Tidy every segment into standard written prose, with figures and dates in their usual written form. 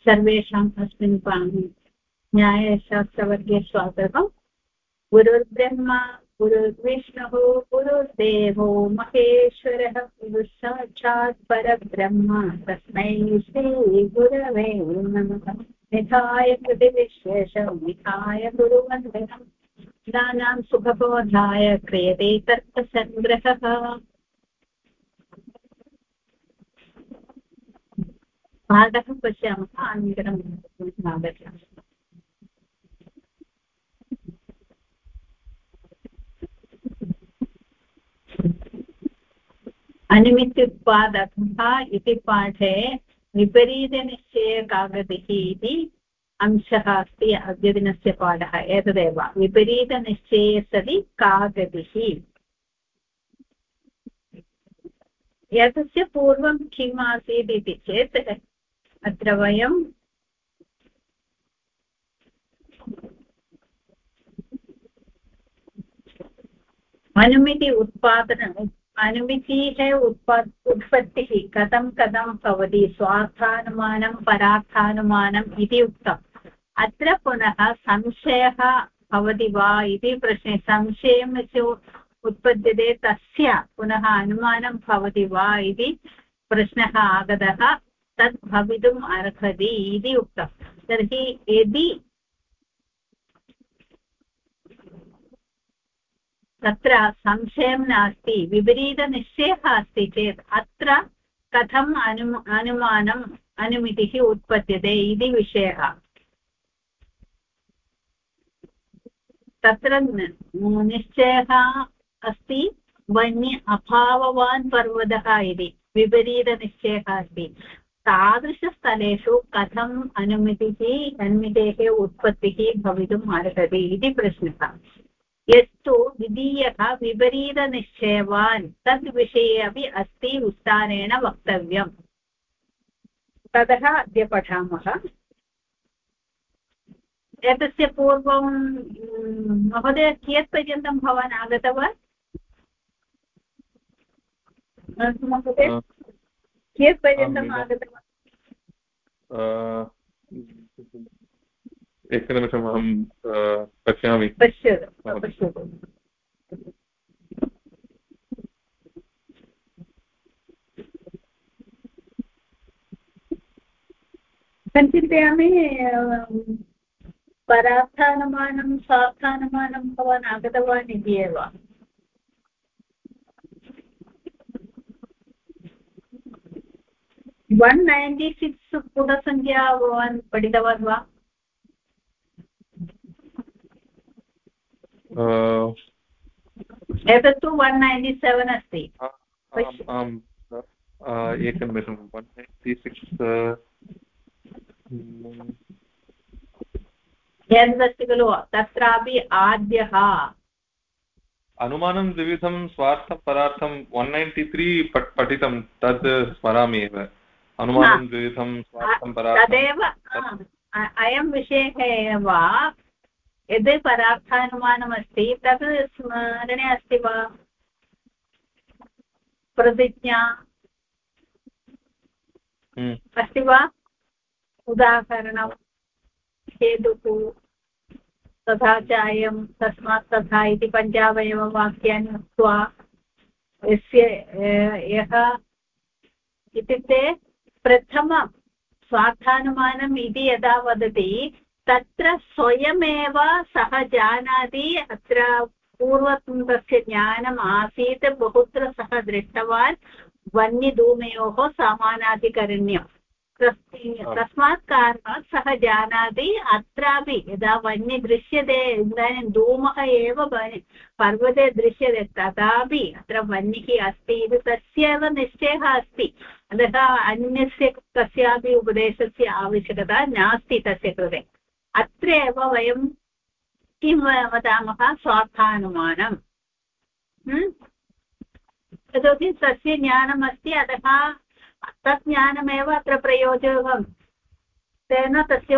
सर्वेषाम् अस्मिन् न्यायशास्त्रवर्गे स्वागतम्। गुरुर्ब्रह्मा गुरुर्विष्णुः गुरुर्देवो महेश्वरः गुरुसाक्षात् परब्रह्म तस्मै श्रीगुरवे नमः। निधाय कृतिविशेषं निधाय गुरुवन्दनं ज्ञानां सुखबोधाय क्रियते तर्कसङ्ग्रहः। पाठः पश्यामः, अनन्तरं आगच्छामः। अनिमित्युत्पादकः इति पाठे विपरीतनिश्चयकागतिः इति अंशः अस्ति। अद्यदिनस्य पाठः एतदेव, विपरीतनिश्चये सति कागतिः। एतस्य पूर्वं किम् आसीत् इति चेत् अत्र वयं अनुमितिः उत्पत्तिः कथं भवति, स्वार्थानुमानं परार्थानुमानम् इति उक्तम्। अत्र पुनः संशयः भवति वा इति प्रश्ने, संशयस्य उत्पद्यते तस्य पुनः अनुमानं भवति वा इति प्रश्नः आगतः। तद् भवितुम् अर्हति इति उक्तम्। तर्हि यदि तत्र संशयं नास्ति, विपरीतनिश्चयः अस्ति चेत् अत्र कथम् अनुमानम् अनुमितिः उत्पद्यते इति विषयः। तत्र निश्चयः अस्ति वन्य अभाववान् पर्वतः इति विपरीतनिश्चयः अस्ति। तादृशस्थलेषु कथम् अनुमितेः उत्पत्तिः भवितुम् अर्हति इति प्रश्नः। यस्तु द्वितीयः विपरीतनिश्चयवान् तद्विषये अपि अस्ति विस्तारेण वक्तव्यम्। ततः अद्य पठामः। एतस्य पूर्वं महोदय कियत्पर्यन्तं भवान् आगतवान्? महोदय कियत्पर्यन्तम् आगतवान्? एकनिमिषम् अहं पश्यामि। पश्यतु। चिन्तयामि परार्थानुमानं स्वार्थानुमानं भवान् आगतवान् इति एव। वन् 96 पुटसङ्ख्या भवान् पठितवान् वा? एतत्तु 197 अस्ति। एकनिमिषं। 196 एतदस्ति खलु, तत्रापि आद्यः अनुमानं द्विविधं स्वार्थं परार्थं 193 पठितं, तद् स्मरामि एव। अनुमानं द्विविधं स्वार्थं परार्थं तदेव अयं विषयः एव। यद् परार्थानुमानमस्ति तद् स्मरणे अस्ति वा? प्रतिज्ञा अस्ति वा? उदाहरणं हेतुः तथा च अयं तस्मात् तथा इति पञ्चावयववाक्यानि उक्त्वा यः इत्युक्ते प्रथमं स्वार्थानुमानम् इति यदा वदति तत्र स्वयमेव सः जानाति, अत्र पूर्वं तस्य ज्ञानम् आसीत्, बहुत्र सः दृष्टवान् वह्निधूमयोः समानाधिकरण्यं। तस्मात् कारणात् सः जानाति अत्रापि यदा वह्नि दृश्यते, इदानीं धूमः एव पर्वते दृश्यते, तथापि अत्र वह्निः अस्ति इति तस्यैव निश्चयः अस्ति। अतः अन्यस्य कस्यापि उपदेशस्य आवश्यकता नास्ति तस्य कृते। अत्र एव वयं किं वदामः? स्वार्थानुमानम्। यतोहि तस्य ज्ञानमस्ति, अतः तत् ज्ञानमेव अत्र प्रयोजकं। तेन तस्य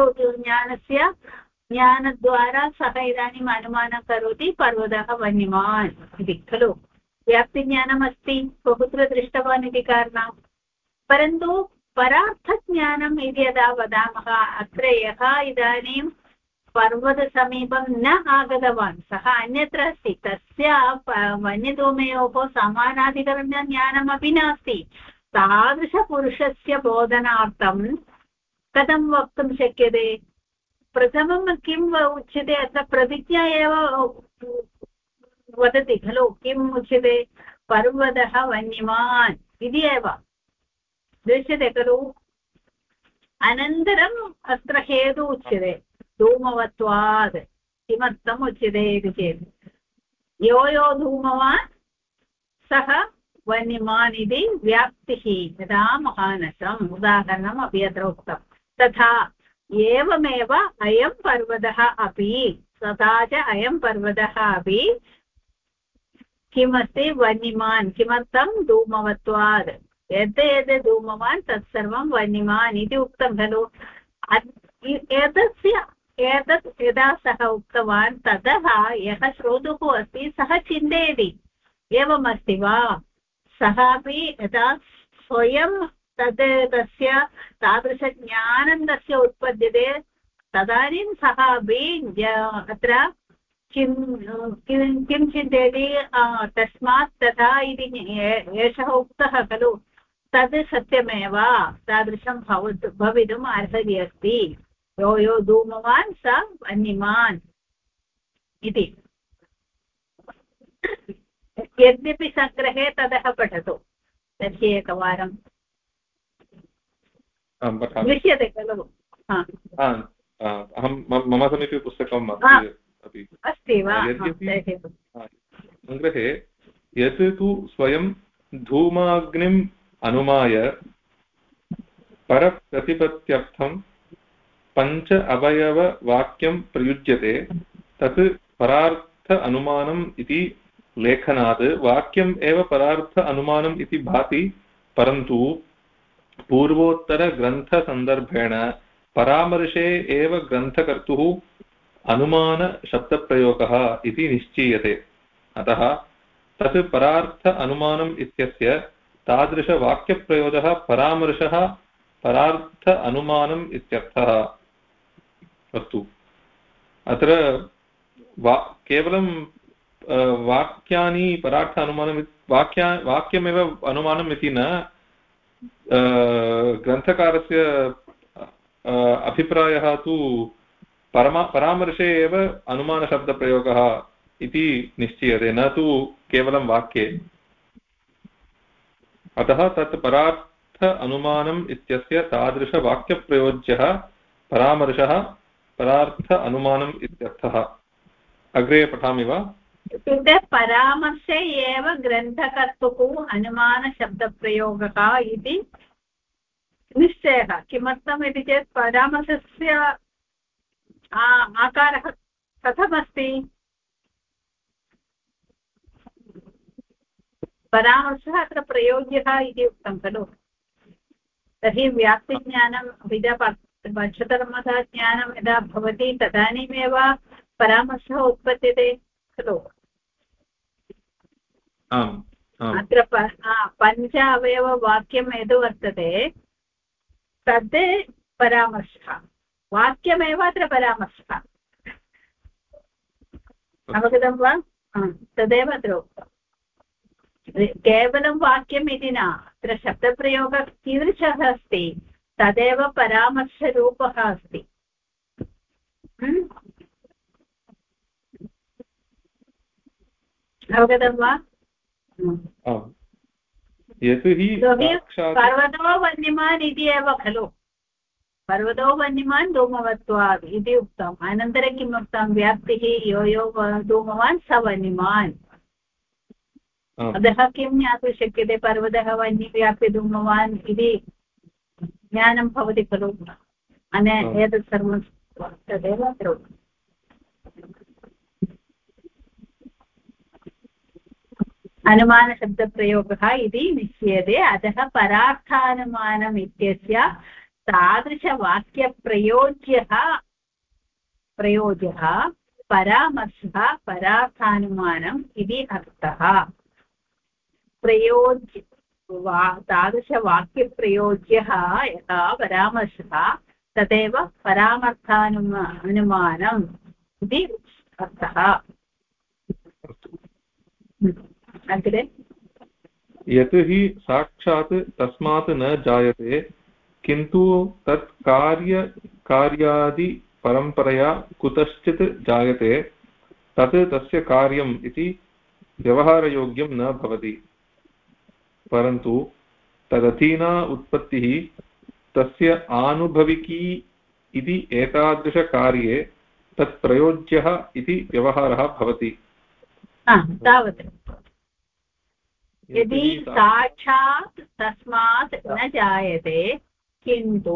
ज्ञानद्वारा सः इदानीम् अनुमानं करोति पर्वतः वह्निमान् इति खलु। व्याप्तिज्ञानमस्ति, बहुत्र दृष्टवान् इति कारणात्। परन्तु परार्थज्ञानम् इति यदा वदामः अत्र यः इदानीं पर्वतसमीपं न आगतवान् सः अन्यत्र अस्ति तस्य वन्यधूमयोः समानाधिकरणज्ञानमपि नास्ति तादृशपुरुषस्य बोधनार्थं कथं वक्तुं शक्यते प्रथमं किम् उच्यते अत्र प्रतिज्ञा एव वदति खलु किम् उच्यते पर्वतः वन्यमान् इति एव दृश्यते खलु अनन्तरम् अत्र हेतु उच्यते धूमवत्वात् किमर्थम् उच्यते इति चेत् यो यो धूमवान् सः वन्यमान् इति व्याप्तिः यदा महानसम् उदाहरणम् अपि अत्र उक्तं तथा एवमेव अयं पर्वतः अपि तथा च अयं पर्वतः अपि किमस्ति वन्यमान् किमर्थं धूमवत्वात् यद् यद् धूमवान् तत्सर्वं वन्यमान् इति उक्तं खलु एतत् यदा सः उक्तवान् ततः यः श्रोतुः अस्ति सः चिन्तयति एवमस्ति वा सः अपि यदा स्वयं तस्य तादृशज्ञानं तस्य उत्पद्यते तदानीं सः अपि अत्र किं चिन्तयति तस्मात् तथा इति एषः उक्तः खलु तद् सत्यमेव तादृशं भवितुम् अर्हति अस्ति यो यो धूमवान् स वन्यमान् इति यद्यपि सङ्ग्रहे ततः पठतु तर्हि एकवारं दृश्यते खलु अहं मम समीपे पुस्तकम् अस्ति वा सङ्ग्रहे यत् तु स्वयं धूमाग्निम् अनुमाय परप्रतिपत्त्यर्थं पञ्च अवयववाक्यं प्रयुज्यते तत् परार्थ अनुमानम् इति लेखनात् वाक्यम् एव परार्थ अनुमानम् इति भाति परन्तु पूर्वोत्तरग्रन्थसन्दर्भेण परामर्शे एव ग्रन्थकर्तुः अनुमानशब्दप्रयोगः इति निश्चीयते अतः तत् परार्थ अनुमानम् इत्यस्य तादृशवाक्यप्रयोगः परामर्शः परार्थ अनुमानम् इत्यर्थः अस्तु अत्र केवलं वाक्यानि परार्थ अनुमानं वाक्यमेव अनुमानम् इति न ग्रन्थकारस्य अभिप्रायः तु परामर्शे एव अनुमानशब्दप्रयोगः इति निश्चीयते न तु केवलं वाक्ये अतः तत् परार्थ अनुमानम् इत्यस्य तादृशवाक्यप्रयोज्यः परामर्शः परार्थ अनुमानम् इत्यर्थः अग्रे पठामि वा इत्युक्ते परामर्शे एव ग्रन्थकर्तुः अनुमानशब्दप्रयोगः इति निश्चयः किमर्थम् इति चेत् परामर्शस्य आकारः कथमस्ति परामर्शः अत्र प्रयोज्यः इति उक्तं खलु तर्हि व्याप्तिज्ञानं पञ्चधर्मज्ञानं यदा भवति तदानीमेव परामर्शः उत्पद्यते खलु अत्र पञ्च अवयववाक्यं यद् वर्तते तद् परामर्शः वाक्यमेव अत्र परामर्शः अवगतं वा तदेव अत्र उक्तम् केवलं वाक्यम् इति न अत्र शब्दप्रयोगः कीदृशः अस्ति तदेव परामर्शरूपः अस्ति अवगतं वा पर्वतो वन्यमान् इति एव खलु पर्वतो वन्यमान् धूमवत्वात् इति उक्तम् अनन्तरं किम् उक्तं व्याप्तिः यो यो धूमवान् स वन्यमान् अतः किं ज्ञातुं शक्यते पर्वतः वन्यव्याप्य धूमवान् इति ज्ञानं भवति खलु एतत् सर्वं तदेव अत्र अनुमानशब्दप्रयोगः इति निश्चीयते अतः परार्थानुमानम् इत्यस्य तादृशवाक्यप्रयोज्यः परामर्शः परार्थानुमानम् इति अर्थः तादृशवाक्यप्रयोज्यः यथा परामर्शः तदेव अनुमानम् इति अर्थः। अग्रे यत् हि साक्षात् तस्मात् न जायते किन्तु तत् कार्यादिपरम्परया कुतश्चित् जायते तत् तस्य कार्यम् इति व्यवहारयोग्यं न भवति परन्तु तदधीना उत्पत्तिः तस्य आनुभविकी इति एतादृशकार्ये तत्प्रयोज्यः इति व्यवहारः भवति। तावत् यदि साक्षात् तस्मात् न जायते किन्तु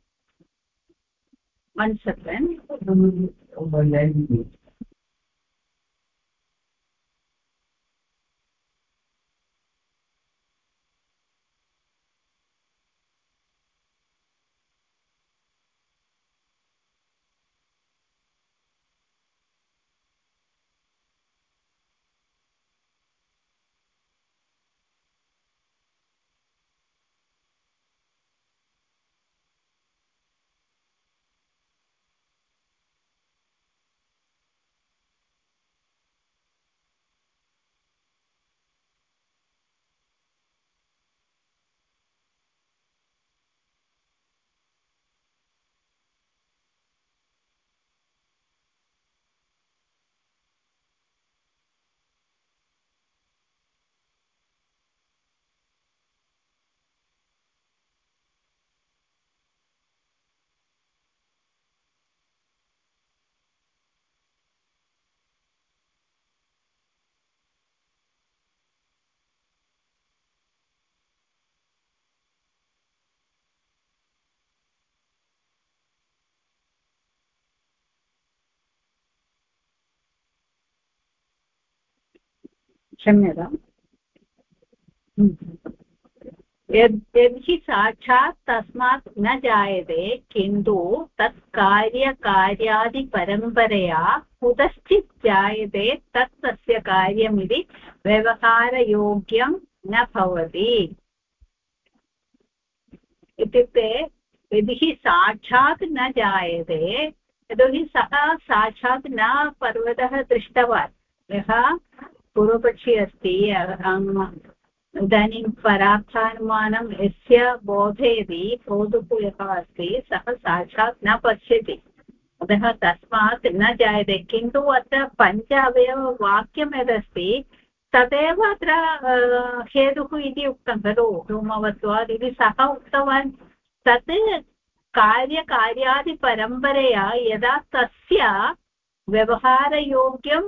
क्षम्यताम् यदि साक्षात् तस्मात् न जायते किन्तु तत् कार्यादिपरम्परया कुतश्चित् जायते तत् तस्य कार्यमिति व्यवहारयोग्यं न भवति। इत्युक्ते यदि साक्षात् न जायते यतोहि सः साक्षात् न पर्वतः दृष्टवान् यः पूर्वपक्षी अस्ति इदानीं परार्थानुमानं यस्य बोधयति बोधुः यः अस्ति सः साक्षात् न पश्यति अतः तस्मात् न जायते किन्तु अत्र पञ्च अवयववाक्यं यदस्ति तदेव अत्र हेतुः इति उक्तं खलु धूमवत्वात् इति सः उक्तवान् तत् कार्यादिपरम्परया यदा तस्य व्यवहारयोग्यं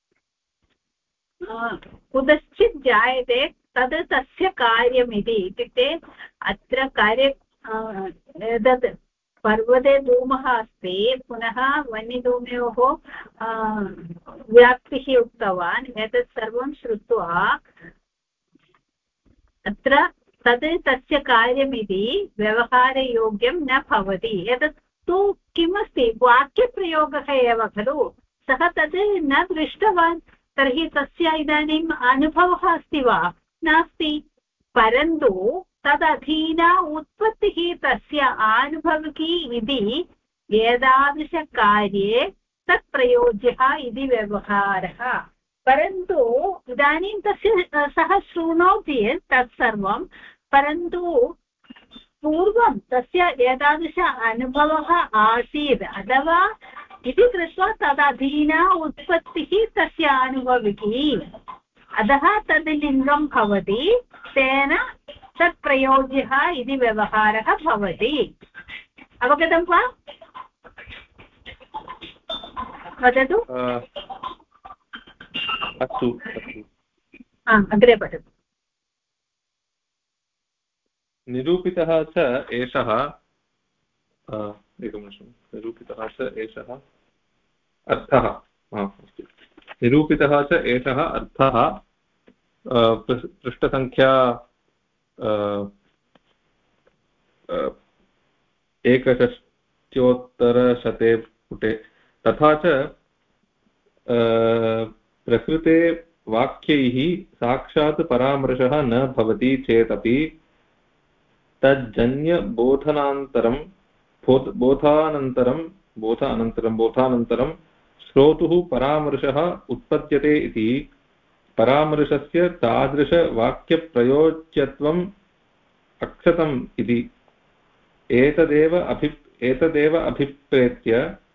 कुतश्चित् जायते तद् तस्य कार्यमिति इत्युक्ते अत्र कार्य एतद् पर्वते धूमः अस्ति पुनः वह्निधूमयोः व्याप्तिः उक्तवान् एतत् सर्वं श्रुत्वा अत्र तद् तस्य कार्यमिति व्यवहारयोग्यं न भवति। एतत् तु किमस्ति वाक्यप्रयोगः एव खलु सः तद् न दृष्टवान् तर्हि तस्य इदानीम् अनुभवः अस्ति वा नास्ति परन्तु तदधीना उत्पत्तिः तस्य आनुभविकी इति एतादृशकार्ये तत्प्रयोज्यः इति व्यवहारः परन्तु इदानीं तस्य सः शृणोति तत्सर्वं परन्तु पूर्वं तस्य एतादृश अनुभवः आसीत् अथवा इति कृत्वा तदधीना उत्पत्तिः तस्य अनुभविकी अतः तद् लिङ्गं भवति तेन तत् प्रयोज्यः इति व्यवहारः भवति। अवगतं वा वदतु। अस्तु अग्रे पठतु। निरूपितः च एषः एकनिमिषं निरूपितः च एषः अर्थः निरूपितः च एषः अर्थः पृष्ठसङ्ख्या 61 पुटे तथा च प्रकृते वाक्यैः साक्षात् परामर्शः न भवति चेदपि तज्जन्यबोधनान्तरं बोधानन्तरं श्रोतुः परामर्शः उत्पद्यते इति परामर्शस्य तादृशवाक्यप्रयोज्यत्वम् अक्षतम् इति एतदेव अभिप्रेत्य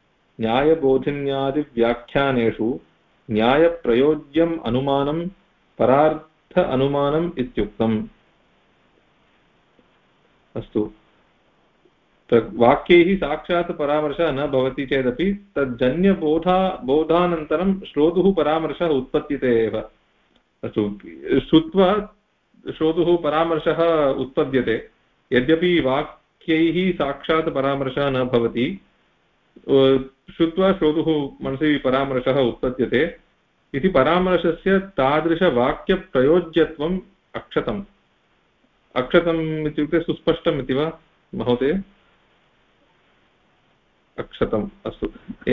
न्यायबोधिन्यादिव्याख्यानेषु न्यायप्रयोज्यम् अनुमानं परार्थ अनुमानम् इत्युक्तम्। अस्तु, वाक्यैः साक्षात् परामर्शः न भवति चेदपि तज्जन्यबोधानन्तरं श्रोतुः परामर्शः उत्पद्यते एव। अस्तु, श्रुत्वा श्रोतुः परामर्शः उत्पद्यते, यद्यपि वाक्यैः साक्षात् परामर्शः न भवति, श्रुत्वा श्रोतुः मनसि परामर्शः उत्पद्यते इति परामर्शस्य तादृशवाक्यप्रयोज्यत्वम् अक्षतम्। अक्षतम् इत्युक्ते सुस्पष्टम् इति वा महोदय? अक्षतम्। अस्तु,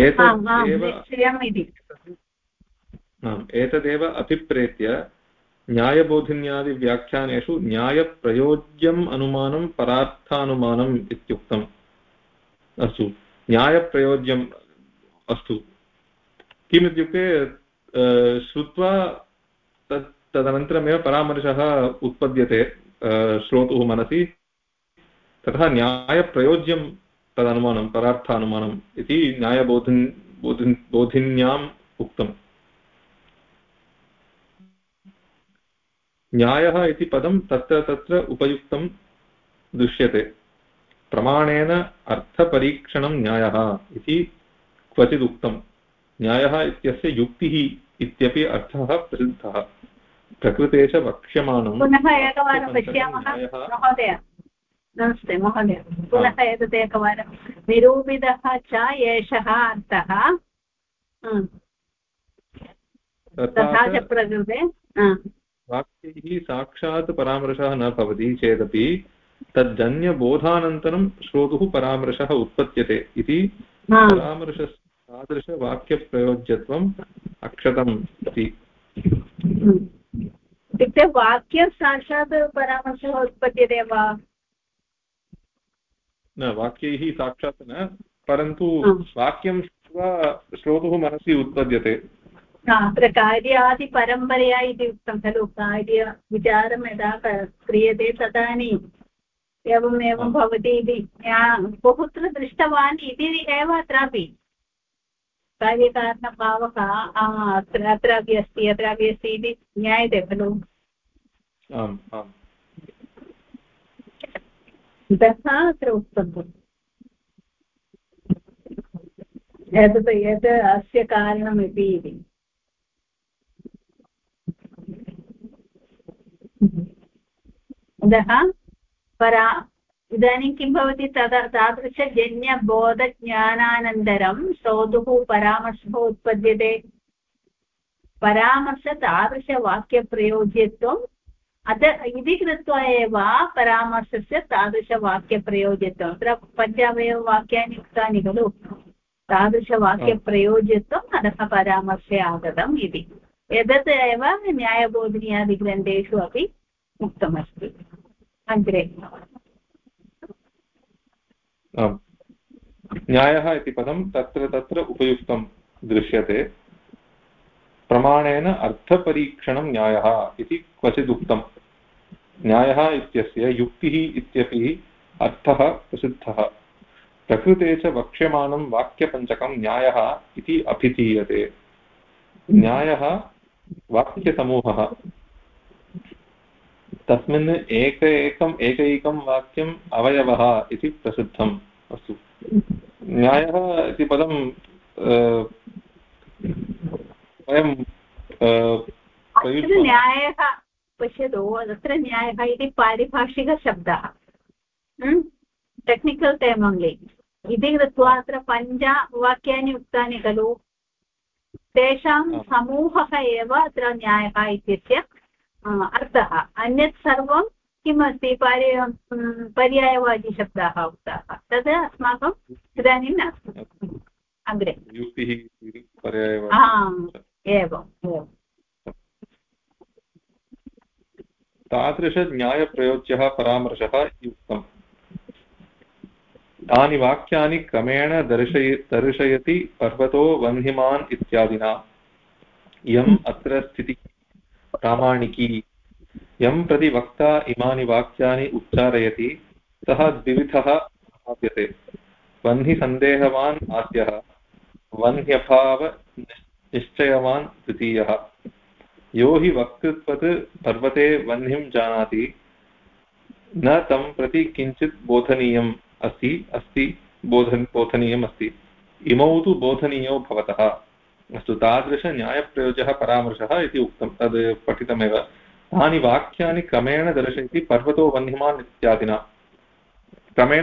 एतदेव अभिप्रेत्य न्यायबोधिन्यादिव्याख्यानेषु न्यायप्रयोज्यम् अनुमानं परार्थानुमानम् इत्युक्तम्। अस्तु, न्यायप्रयोज्यम्। अस्तु, किमित्युक्ते श्रुत्वा तदनन्तरमेव परामर्शः उत्पद्यते श्रोतुः मनसि, ततः न्यायप्रयोज्यं तदनुमानं परार्थानुमानम् इति न्यायबोधिन्याम् उक्तम्। न्यायः इति पदं तत्र उपयुक्तं दृश्यते। प्रमाणेन अर्थपरीक्षणं न्यायः इति क्वचिदुक्तम्। न्यायः इत्यस्य युक्तिः इत्यपि अर्थः प्रसिद्धः। प्रकृते च वक्ष्यमाणं। पुनः एकवारं पश्यामः महोदय। नमस्ते महोदय, पुनः एतत् एकवारं निरूपितः च एषः अर्थः तथा च प्रकृते वाक्यैः साक्षात् परामर्शः न भवति चेदपि तज्जन्यबोधानन्तरं श्रोतुः परामर्शः उत्पद्यते इति परामर्शस्य तादृशवाक्यप्रयोज्यत्वम् अक्षतम् इति। इत्युक्ते वाक्यं साक्षात् परामर्शः उत्पद्यते वा? न, वाक्यैः साक्षात् न, परन्तु वाक्यं श्रोतुः मनसि उत्पद्यते। अत्र कार्यादिपरम्परया इति उक्तं खलु। कार्यविचारं यदा क्रियते तदानीम् एवमेवं भवति इति बहुत्र दृष्टवान् इति एव अत्रापि कार्यकारणभावः अत्रापि अस्ति अत्रापि अस्ति इति ज्ञायते खलु। आम् आम्, तथा अत्र उक्तं यत् अस्य कारणमिति इति। अतः इदानीं किं भवति, तादृशजन्यबोधज्ञानानन्तरं श्रोतुः परामर्शः उत्पद्यते। परामर्श तादृशवाक्यप्रयोज्यत्वम् इति कृत्वा एव परामर्शस्य तादृशवाक्यप्रयोज्यत्वम्। अत्र पञ्चावयववाक्यानि उक्तानि खलु। तादृशवाक्यप्रयोज्यत्वम् अतः परामर्शे आगतम् इति। एतत् एव न्यायबोधिन्यादिग्रन्थेषु अपि उक्तमस्ति अग्रे। न्यायः इति पदं तत्र उपयुक्तं दृश्यते। प्रमाणेन अर्थपरीक्षणं न्यायः इति क्वचिदुक्तम्। न्यायः इत्यस्य युक्तिः इत्यपि अर्थः प्रसिद्धः। प्रकृते च वक्ष्यमाणं वाक्यपञ्चकं न्यायः इति अभिधीयते। न्यायः वाक्यसमूहः, तस्मिन् एकैकं वाक्यम् अवयवः इति प्रसिद्धम्। अस्तु, न्यायः इति पदं वयं न्यायः पश्यतु, तत्र न्यायः इति पारिभाषिकशब्दः, टेक्निकल् टर्म् ओन्लि इति कृत्वा अत्र पञ्चवाक्यानि उक्तानि खलु। तेषां समूहः एव अत्र न्यायः इत्यस्य अर्थः। अन्यत् सर्वं किमस्ति, पर्यायवाचिशब्दाः उक्ताः, तद् अस्माकम् इदानीं नास्ति। अग्रे युक्तिः एवम्। तादृशन्यायप्रयोज्यः परामर्शः इति उक्तम् तानि वाक्यानि क्रमेण दर्शयति पर्वतो वह्निमान् इत्यादिना यम् अत्र स्थितिः प्रामाणिकी यं प्रति वक्ता इमानि वाक्यानि उच्चारयति सः द्विविधः भाव्यते वह्निसन्देहवान् आद्यः वह्न्यभाव निश्चयवान् द्वितीयः यो हि वक्तृत्वत् पर्वते वह्निं जानाति न तं प्रति किञ्चित् बोधनीयम् अस्ति बोधनीयम् अस्ति इमौ तु बोधनीयौ भवतः अस्तु तादृशन्यायप्रयोजः परामर्शः इति उक्तं तद् पठितमेव तानि वाक्यानि क्रमेण दर्शयति पर्वतो वह्निमान् इत्यादिना क्रमेण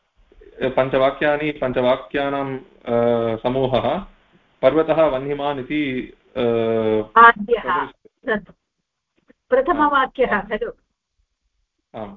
पञ्चवाक्यानां समूहः पर्वतः वह्निमान् इति प्रथमवाक्यः खलु आम्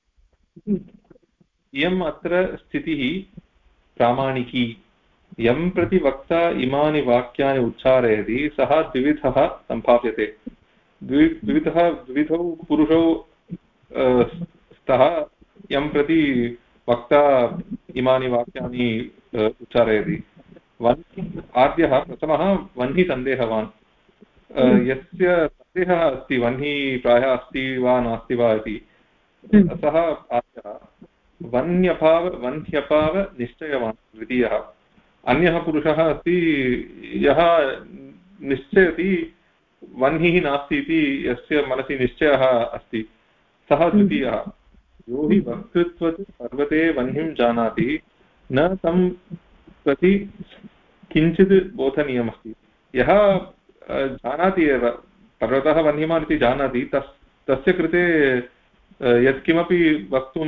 इयम् अत्र स्थितिः प्रामाणिकी यं प्रति वक्ता इमानि वाक्यानि उच्चारयति सः द्विविधः सम्भाव्यते द्विविधौ पुरुषौ स्तः यं प्रति वक्ता इमानि वाक्यानि उच्चारयति आद्यः प्रथमः वह्निसन्देहवान् यस्य सन्देहः अस्ति वह्नि प्रायः अस्ति वा नास्ति वा इति सः आद्यः वह्न्यभाव निश्चयवान् द्वितीयः अन्यः पुरुषः अस्ति यः निश्चयति वह्निः नास्ति इति यस्य मनसि निश्चयः अस्ति सः द्वितीयः यो हि वक्तृत्वत् पर्वते वह्निं जानाति न तं प्रति किञ्चित् बोधनीयमस्ति यः जानाति एव पर्वतः वह्निमान् इति जानाति तस्य कृते यत्किमपि वक्तुं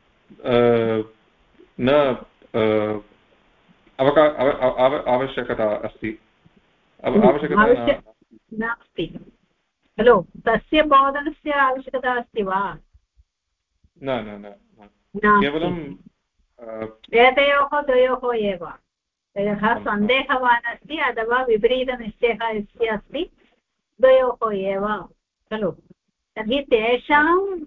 न आवश्यकता अस्ति आवश्यकता नास्ति खलु तस्य बोधनस्य आवश्यकता अस्ति वा न केवलं एतयोः द्वयोः एव यः सन्देहवान् अस्ति अथवा विपरीतनिश्चयः यस्य अस्ति द्वयोः एव खलु तर्हि तेषां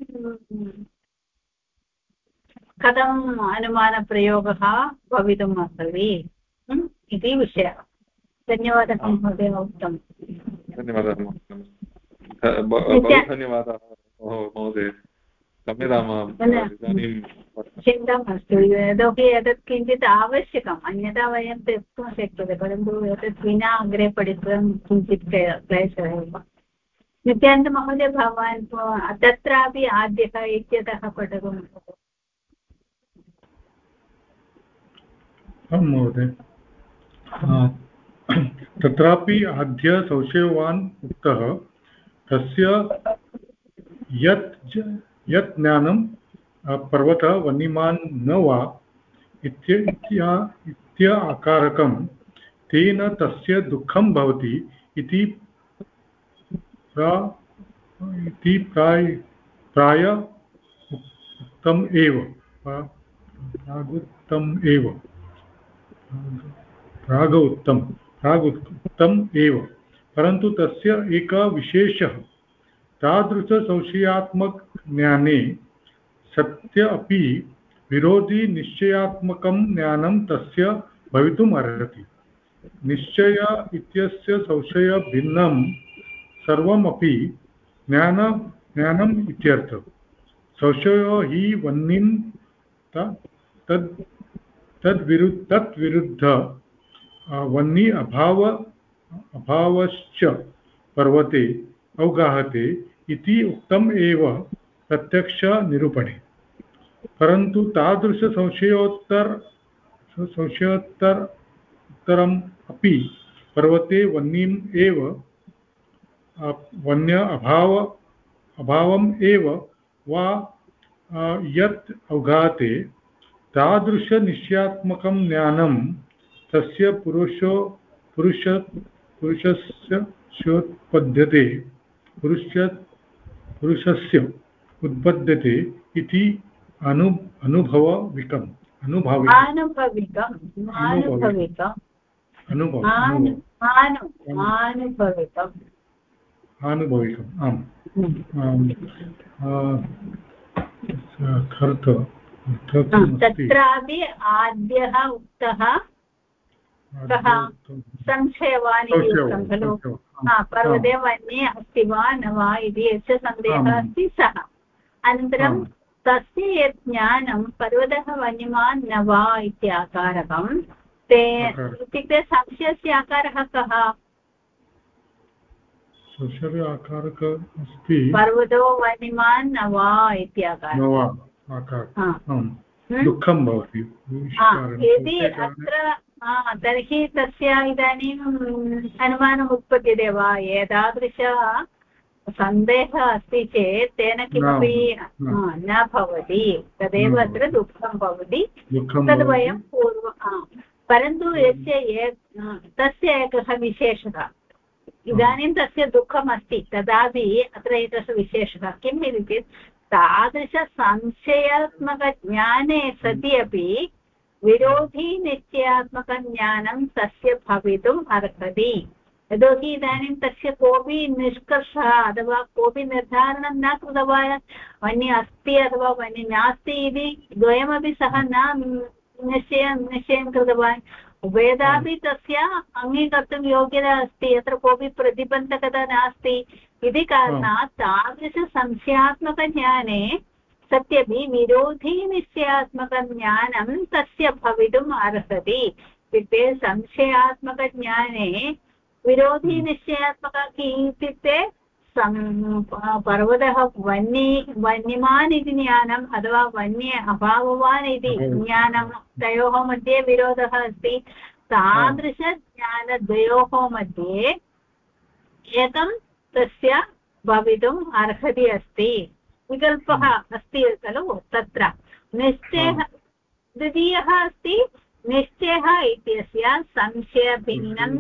कथम् अनुमानप्रयोगः भवितुम् अर्हति इति विषयः धन्यवादः महोदय उक्तम् धन्यवादः बहु धन्यवादः महोदय क्षम्यताम् इदानीं चिन्ता मास्तु यतोहि एतत् किञ्चित् आवश्यकम् अन्यथा वयं त्यक्तुं शक्यते परन्तु एतत् विना अग्रे पठितुं किञ्चित् क्लेशः एव नित्यानन्दमहोदय भवान् तत्रापि आद्यः इत्यतः पठतु महोदय तत्रापि आद्य संशयवान् उक्तः तस्य यत् ज्ञानं पर्वतः वह्निमान् न वा इत्याकारकं तेन तस्य दुःखं भवति इति प्राय उक्तम् एव प्रागुक्तम् एव परन्तु तस्य एकः विशेषः तादृशसंशयात्मकज्ञाने सत्य अपि विरोधी निश्चयात्मकं ज्ञानं तस्य भवितुम् अर्हति निश्चय इत्यस्य संशय भिन्नं सर्वमपि ज्ञानम् इत्यर्थः संशयो हि वह्निं तद्विरुद्ध वह्नि अभावश्च पर्वते अवगाहते इति उक्तम् एव प्रत्यक्षनिरूपणे परन्तु तादृशसंशयोत्तरम् अपि पर्वते वह्निम् एव वह्न्य अभावम् एव वा यत् अवगाहते तादृशनिश्चयात्मकं ज्ञानं तस्य पुरुषस्य उत्पद्यते इति अनुभविकम् आनुभविकम् आम् तत्रापि आद्यः उक्तः कः संशयवान् इति उक्तं खलु पर्वते वन्ये अस्ति वा न वा इति यस्य सन्देहः अस्ति सः अनन्तरं तस्य यत् ज्ञानं पर्वतः वन्यमान् न वा इत्याकारकं ते इत्युक्ते संशयस्य आकारः कः आकारक अस्ति पर्वतो वन्यमान् न वा इत्याकारः दुःखं भवति यदि अत्र तर्हि तस्य इदानीम् अनुमानम् उत्पद्यते वा एतादृश सन्देहः अस्ति चेत् तेन किमपि न भवति तदेव अत्र दुःखं भवति तद् वयं पूर्वं परन्तु यस्य तस्य एकः विशेषः इदानीं तस्य दुःखमस्ति तदापि अत्र एकः विशेषः किम् इति चेत् तादृशसंशयात्मकज्ञाने सति अपि विरोधी निश्चयात्मकं ज्ञानं तस्य भवितुम् अर्हति यतोहि इदानीं तस्य कोऽपि निष्कर्षः अथवा कोऽपि निर्धारणं न कृतवान् वन्य अस्ति अथवा वन्य नास्ति इति द्वयमपि सः न निश्चयं कृतवान् वेदापि तस्य अङ्गीकर्तुं योग्यता अस्ति यत्र कोऽपि प्रतिबन्धकता नास्ति इति कारणात् तादृशसंशयात्मकज्ञाने सत्यपि विरोधी निश्चयात्मकं ज्ञानं तस्य भवितुम् अर्हति इत्युक्ते संशयात्मकज्ञाने विरोधी निश्चयात्मक इत्युक्ते पर्वतः वन्यमान् इति ज्ञानम् अथवा वन्ये अभाववान् इति ज्ञानं तयोः मध्ये विरोधः अस्ति तादृशज्ञानद्वयोः मध्ये एकं तस्य भवितुम् अर्हति अस्ति विकल्पः अस्ति खलु तत्र निश्चयः द्वितीयः अस्ति निश्चयः इत्यस्य संशयभिन्नं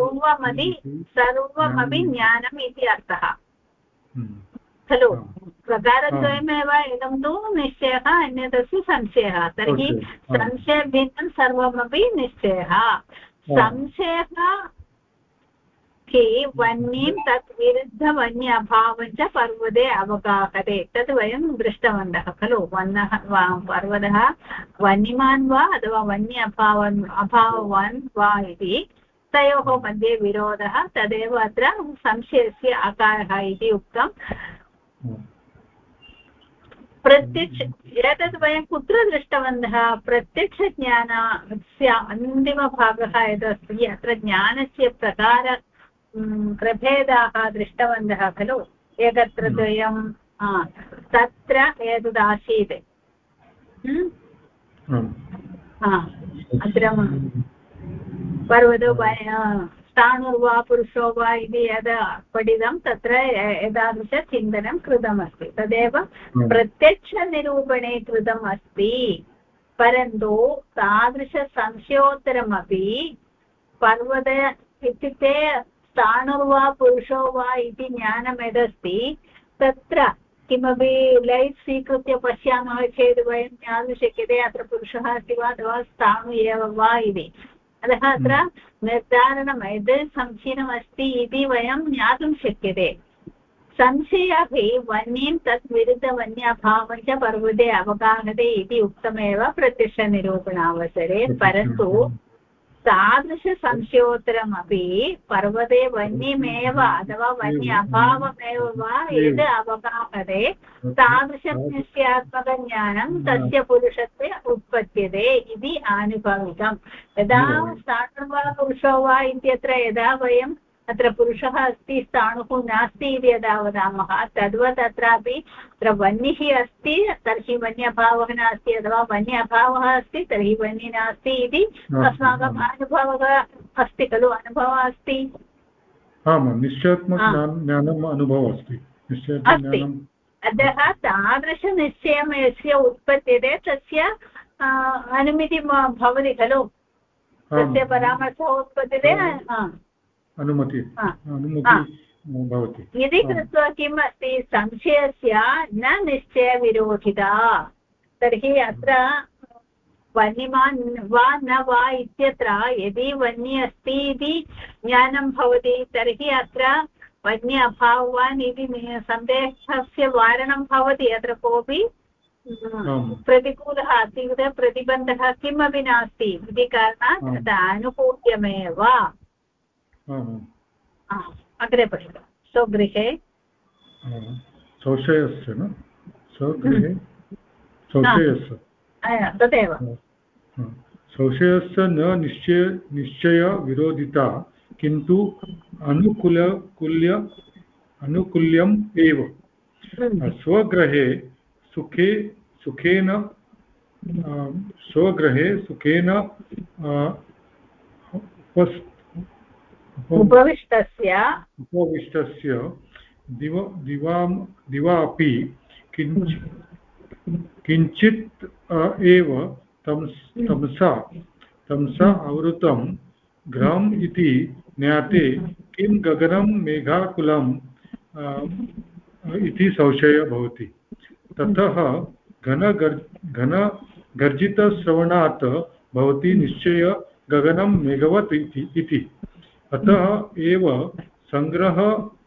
सर्वमपि ज्ञानम् इति अर्थः खलु प्रकारद्वयमेव इदं तु निश्चयः अन्यदस्ति संशयः तर्हि संशयभिन्नं सर्वमपि निश्चयः संशयः कि वन्यं तत् विरुद्धवन्य अभावं च पर्वते अवगाहते तद् वयं दृष्टवन्तः खलु पर्वतः वन्यमान् वा अथवा वन्य अभाववान् वा इति तयोः मध्ये विरोधः तदेव अत्र संशयस्य आकारः इति उक्तम् प्रत्यक्ष एतद् वयं कुत्र दृष्टवन्तः प्रत्यक्षज्ञानस्य अन्तिमभागः यदस्ति अत्र ज्ञानस्य प्रभेदाः दृष्टवन्तः खलु एकत्र द्वयं तत्र एतदासीत् अत्र पर्वतो स्थाणुर्वा पुरुषो वा इति यद् पठितं तत्र एतादृशचिन्तनं कृतमस्ति तदेव प्रत्यक्षनिरूपणे कृतम् अस्ति परन्तु तादृशसंशयोत्तरमपि पर्वत इत्युक्ते स्थाणुर्वा पुरुषो वा इति ज्ञानं यदस्ति तत्र किमपि लैट् स्वीकृत्य पश्यामः चेत् वयं ज्ञातुं शक्यते अत्र पुरुषः अस्ति वा अथवा स्थाणु एव वा इति अतः अत्र निर्धारणं यद् समीचीनमस्ति इति वयं ज्ञातुं शक्यते संशयेऽपि वन्यं तत् विरुद्धवन्याभावं च पर्वते अवगाहते इति उक्तमेव प्रत्यक्षनिरूपणावसरे परन्तु तादृशसंशयोत्तरमपि पर्वते वन्यमेव अथवा वन्य अभावमेव वा यद् अवगाहते तादृशनिश्चयात्मकज्ञानं तस्य पुरुषत्वे उत्पद्यते इति आनुभविकम् यदा स्थाणुः वा पुरुषो वा इत्यत्र यदा वयम् अत्र पुरुषः अस्ति स्थाणुः नास्ति इति यदा वदामः तद्वत् अत्रापि अत्र वह्निः अस्ति तर्हि वन्यभावः नास्ति अथवा वन्य अभावः अस्ति तर्हि वह्निः नास्ति इति अस्माकम् अनुभवः अस्ति खलु अनुभवः अस्ति निश्चयात्मकज्ञानम् अनुभवः अस्ति अतः तादृशनिश्चयं यस्य उत्पद्यते तस्य अनुमतिः भवति खलु तस्य परामर्शः उत्पद्यते अनुमति भवति इति कृत्वा किम् अस्ति संशयस्य न निश्चयविरोधिता तर्हि अत्र वन्यमान् वा न वा इत्यत्र यदि वन्य अस्ति इति ज्ञानं भवति तर्हि अत्र वन्य अभाववान् इति सन्देहस्य वारणं भवति अत्र कोऽपि प्रतिकूलः अतीव प्रतिबन्धः किमपि नास्ति इति कारणात् तद् आनुकूल्यमेव अग्रे पठतु स्वगृहे संशयस्य न स्वगृहे संशयस्य तदेव संशयस्य न निश्चयविरोधिता किन्तु अनुकूल्यम् एव स्वगृहे सुखेन उपविष्टस्य दिवापि किञ्चित् एव तमसा आवृतं गृहम् इति ज्ञाते किं गगनं मेघाकुलम् इति संशयः भवति ततः घनगर्जितश्रवणात् भवति निश्चय गगनं मेघवत् इति अतः एव सङ्ग्रह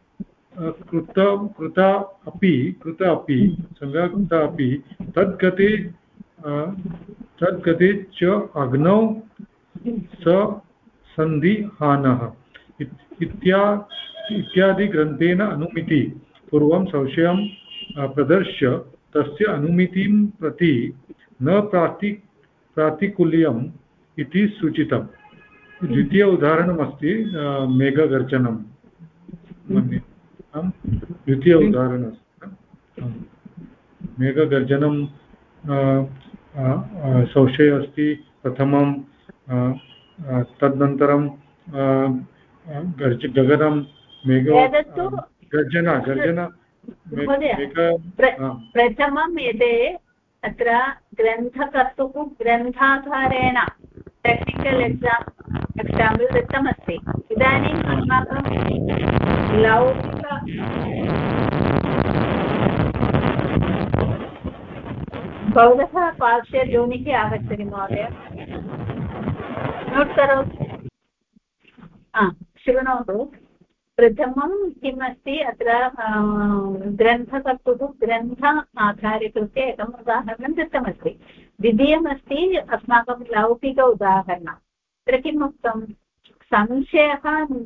कृता अपि तद्गते च अग्नौ स सन्धिहानः इत्यादि ग्रन्थेन अनुमिति पूर्वं संशयं प्रदर्श्य तस्य अनुमितिं प्रति न प्रातिकूल्यम् इति सूचितम् द्वितीय उदाहरणमस्ति मेघगर्जनं मन्ये द्वितीय उदाहरणमस्ति मेघगर्जनं संशयः अस्ति प्रथमं तदनन्तरं गगनं मेघ गर्जना प्रथमं यदि अत्र ग्रन्थकर्तुः ग्रन्थाधारेण टेक्निकल् एक्साम्पल् दत्तमस्ति इदानीम् अस्माकं लौकिक भवतः पार्श्वे ध्वनिः आगच्छति महोदय नोट् करोतु शृणोतु प्रथमं किम् अस्ति अत्र ग्रन्थकर्तुः ग्रन्थ आधारीकृत्य एकम् उदाहरणं दत्तमस्ति द्वितीयमस्ति अस्माकं लौकिक उदाहरणम् अत्र किम् उक्तं संशयः